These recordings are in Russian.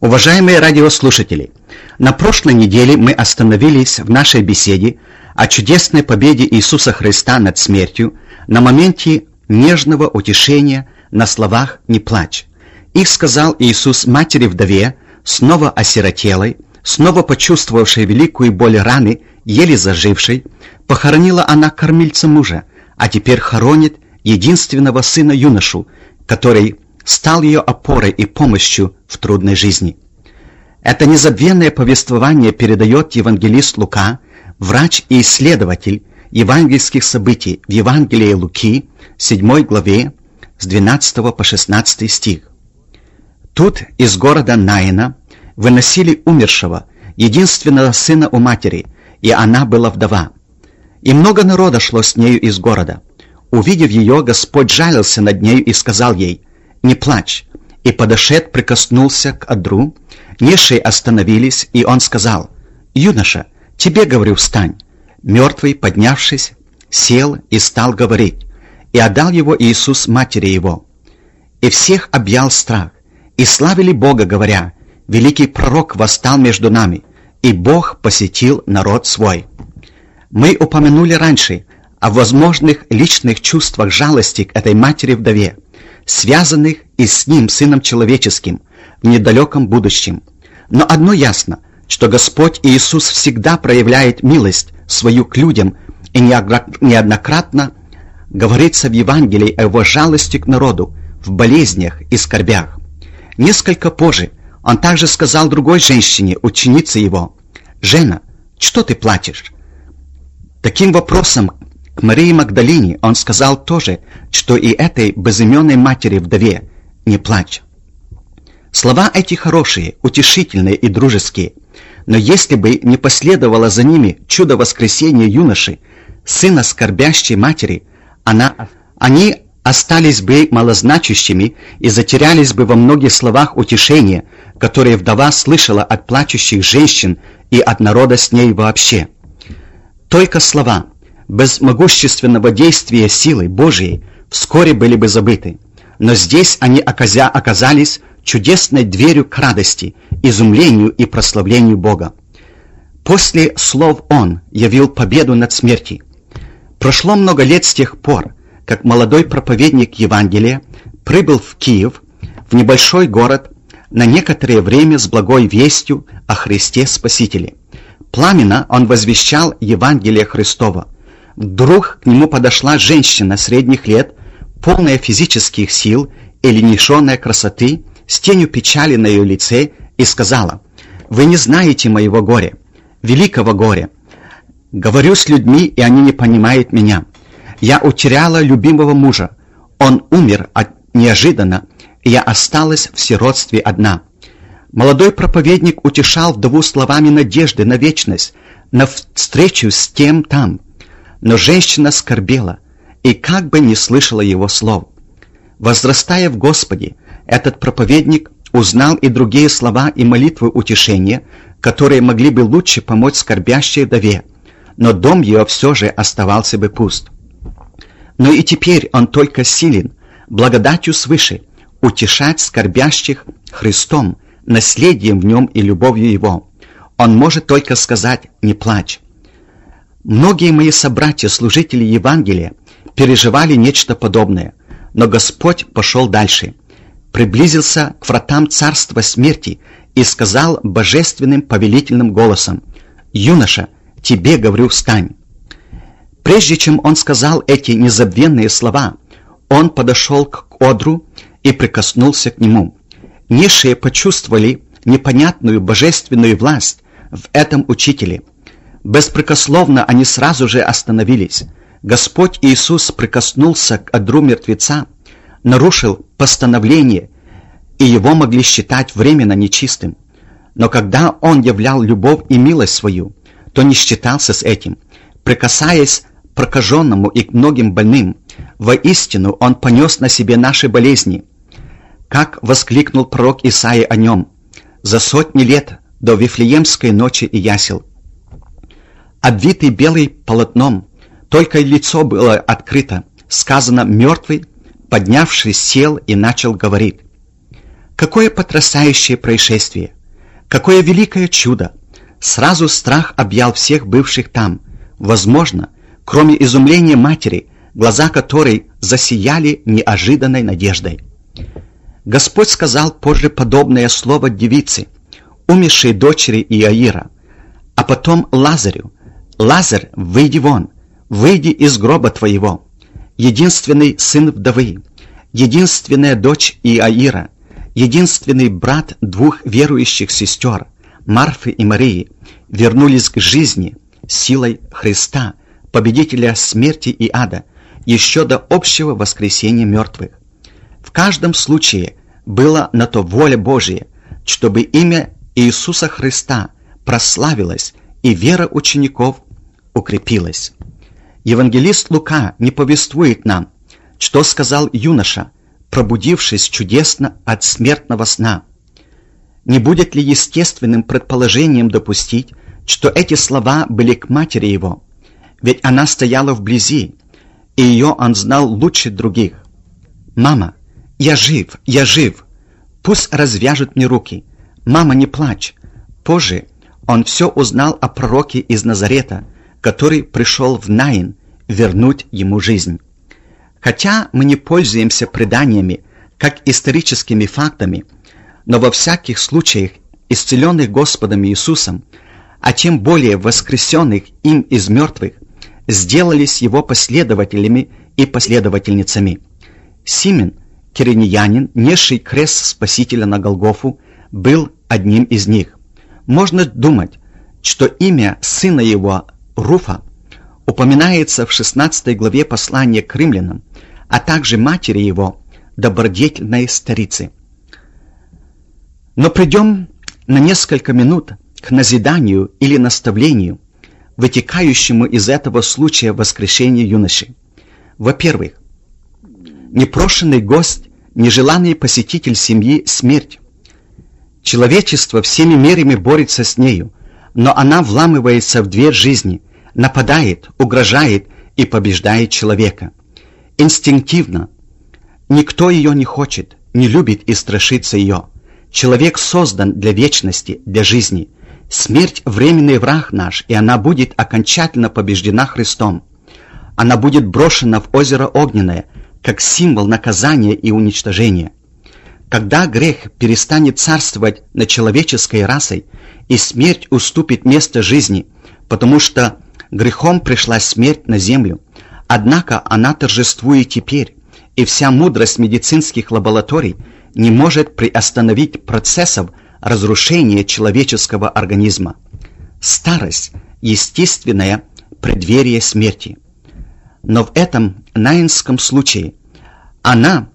Уважаемые радиослушатели, на прошлой неделе мы остановились в нашей беседе о чудесной победе Иисуса Христа над смертью на моменте нежного утешения на словах «не плачь». Их сказал Иисус матери-вдове, снова осиротелой, снова почувствовавшей великую боль раны, еле зажившей. Похоронила она кормильца мужа, а теперь хоронит единственного сына-юношу, который стал ее опорой и помощью в трудной жизни. Это незабвенное повествование передает евангелист Лука, врач и исследователь евангельских событий в Евангелии Луки, 7 главе, с 12 по 16 стих. Тут из города Наина выносили умершего, единственного сына у матери, и она была вдова. И много народа шло с нею из города. Увидев ее, Господь жалился над нею и сказал ей: «Не плачь». И подошед, прикоснулся к одру. Несшие остановились, и он сказал: «Юноша, тебе говорю, встань». Мертвый, поднявшись, сел и стал говорить. И отдал его Иисус матери его. И всех объял страх, и славили Бога, говоря: «Великий пророк восстал между нами, и Бог посетил народ свой». Мы упомянули раньше о возможных личных чувствах жалости к этой матери-вдове, связанных и с ним, Сыном Человеческим, в недалеком будущем. Но одно ясно, что Господь Иисус всегда проявляет милость свою к людям, и неоднократно говорится в Евангелии о его жалости к народу в болезнях и скорбях. Несколько позже он также сказал другой женщине, ученице его: «Жена, что ты плачешь?» Таким вопросом к Марии Магдалине он сказал тоже, что и этой безыменной матери-вдове: «Не плачь». Слова эти хорошие, утешительные и дружеские, но если бы не последовало за ними чудо воскресения юноши, сына скорбящей матери, они остались бы малозначащими и затерялись бы во многих словах утешения, которые вдова слышала от плачущих женщин и от народа с ней вообще. Только слова, без могущественного действия силы Божией, вскоре были бы забыты, но здесь они оказались чудесной дверью к радости, изумлению и прославлению Бога. После слов Он явил победу над смертью. Прошло много лет с тех пор, как молодой проповедник Евангелия прибыл в Киев, в небольшой город, на некоторое время с благой вестью о Христе Спасителе. Пламенно он возвещал Евангелие Христова. Вдруг к нему подошла женщина средних лет, полная физических сил и лишенная красоты, с тенью печали на ее лице, и сказала: «Вы не знаете моего горя, великого горя. Говорю с людьми, и они не понимают меня. Я утеряла любимого мужа. Он умер неожиданно, и я осталась в сиротстве одна». Молодой проповедник утешал вдову словами надежды на вечность, на встречу с тем там. Но женщина скорбела и как бы не слышала его слов. Возрастая в Господе, этот проповедник узнал и другие слова и молитвы утешения, которые могли бы лучше помочь скорбящей вдове, но дом ее все же оставался бы пуст. Но и теперь он только силен, благодатью свыше, утешать скорбящих Христом, наследием в нем и любовью Его. Он может только сказать: «Не плачь». Многие мои собратья, служители Евангелия, переживали нечто подобное, но Господь пошел дальше, приблизился к вратам царства смерти и сказал божественным повелительным голосом: «Юноша, тебе говорю, встань». Прежде чем он сказал эти незабвенные слова, он подошел к одру и прикоснулся к нему. Низшие почувствовали непонятную божественную власть в этом учителе. Беспрекословно они сразу же остановились. Господь Иисус прикоснулся к одру мертвеца, нарушил постановление, и его могли считать временно нечистым. Но когда Он являл любовь и милость свою, то не считался с этим. Прикасаясь к прокаженному и к многим больным, воистину Он понес на себе наши болезни. Как воскликнул пророк Исаия о нем: «За сотни лет до Вифлеемской ночи и ясел». Обвитый белым полотном, только лицо было открыто, сказано: «Мертвый, поднявшись, сел и начал говорить». Какое потрясающее происшествие! Какое великое чудо! Сразу страх объял всех бывших там. Возможно, кроме изумления матери, глаза которой засияли неожиданной надеждой. Господь сказал позже подобное слово девице, умершей дочери Иаира, а потом Лазарю: «Лазарь, выйди вон, выйди из гроба твоего». Единственный сын вдовы, единственная дочь Иаира, единственный брат двух верующих сестер, Марфы и Марии, вернулись к жизни силой Христа, победителя смерти и ада, еще до общего воскресения мертвых. В каждом случае была на то воля Божия, чтобы имя Иисуса Христа прославилось и вера учеников укрепилась. Евангелист Лука не повествует нам, что сказал юноша, пробудившись чудесно от смертного сна. Не будет ли естественным предположением допустить, что эти слова были к матери его, ведь она стояла вблизи, и ее он знал лучше других. «Мама, я жив, я жив! Пусть развяжут мне руки! Мама, не плачь!» Позже он все узнал о пророке из Назарета, который пришел в Наин вернуть ему жизнь. Хотя мы не пользуемся преданиями как историческими фактами, но во всяких случаях исцеленных Господом Иисусом, а тем более воскресенных им из мертвых, сделались его последователями и последовательницами. Симон, киринеянин, несший крест Спасителя на Голгофу, был одним из них. Можно думать, что имя сына его, Руфа, упоминается в 16 главе послания к римлянам, а также матери его, добродетельной старицы. Но придем на несколько минут к назиданию или наставлению, вытекающему из этого случая воскрешения юноши. Во-первых, непрошенный гость, нежеланный посетитель семьи – смерть. Человечество всеми мерами борется с нею, но она вламывается в дверь жизни, нападает, угрожает и побеждает человека. Инстинктивно. Никто ее не хочет, не любит и страшится ее. Человек создан для вечности, для жизни. Смерть – временный враг наш, и она будет окончательно побеждена Христом. Она будет брошена в озеро огненное, как символ наказания и уничтожения. Когда грех перестанет царствовать над человеческой расой, и смерть уступит место жизни, потому что грехом пришла смерть на землю, однако она торжествует теперь, и вся мудрость медицинских лабораторий не может приостановить процессов разрушения человеческого организма. Старость – естественное преддверие смерти. Но в этом наинском случае она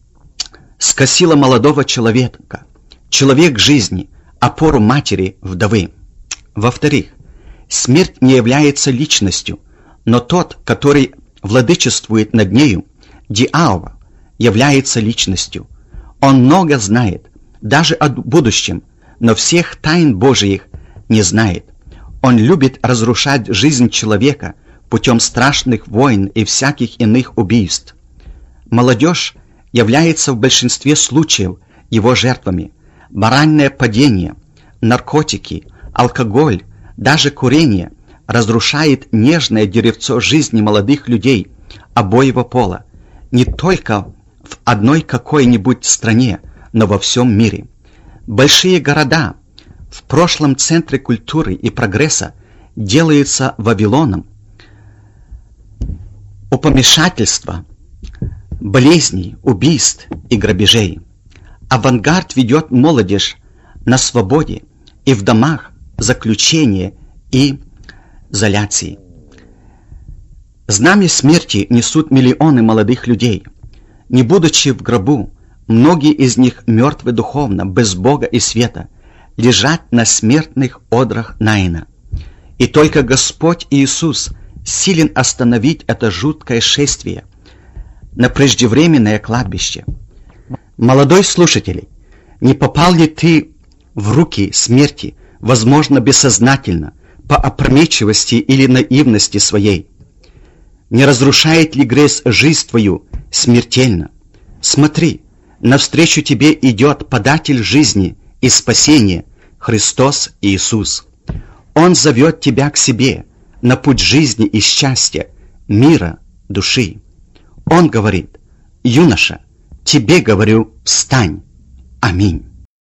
скосила молодого человека, человек жизни, опору матери, вдовы. Во-вторых, смерть не является личностью, но тот, который владычествует над нею, дьявол, является личностью. Он много знает, даже о будущем, но всех тайн Божиих не знает. Он любит разрушать жизнь человека путем страшных войн и всяких иных убийств. Молодежь является в большинстве случаев его жертвами. Моральное падение, наркотики, алкоголь, даже курение разрушает нежное деревцо жизни молодых людей обоего пола, не только в одной какой-нибудь стране, но во всем мире. Большие города, в прошлом центре культуры и прогресса, делаются Вавилоном. У помешательства, болезней, убийств и грабежей. Авангард ведет молодежь на свободе и в домах заключения и изоляции. Знамя смерти несут миллионы молодых людей. Не будучи в гробу, многие из них мертвы духовно, без Бога и света, лежат на смертных одрах Наина. И только Господь Иисус силен остановить это жуткое шествие на преждевременное кладбище. Молодой слушатель, не попал ли ты в руки смерти, возможно, бессознательно, по опрометчивости или наивности своей? Не разрушает ли грех жизнь твою смертельно? Смотри, Навстречу тебе идет податель жизни и спасения, Христос Иисус. Он зовет тебя к себе на путь жизни и счастья, мира, души. Он говорит: юноша, тебе говорю, встань. Аминь.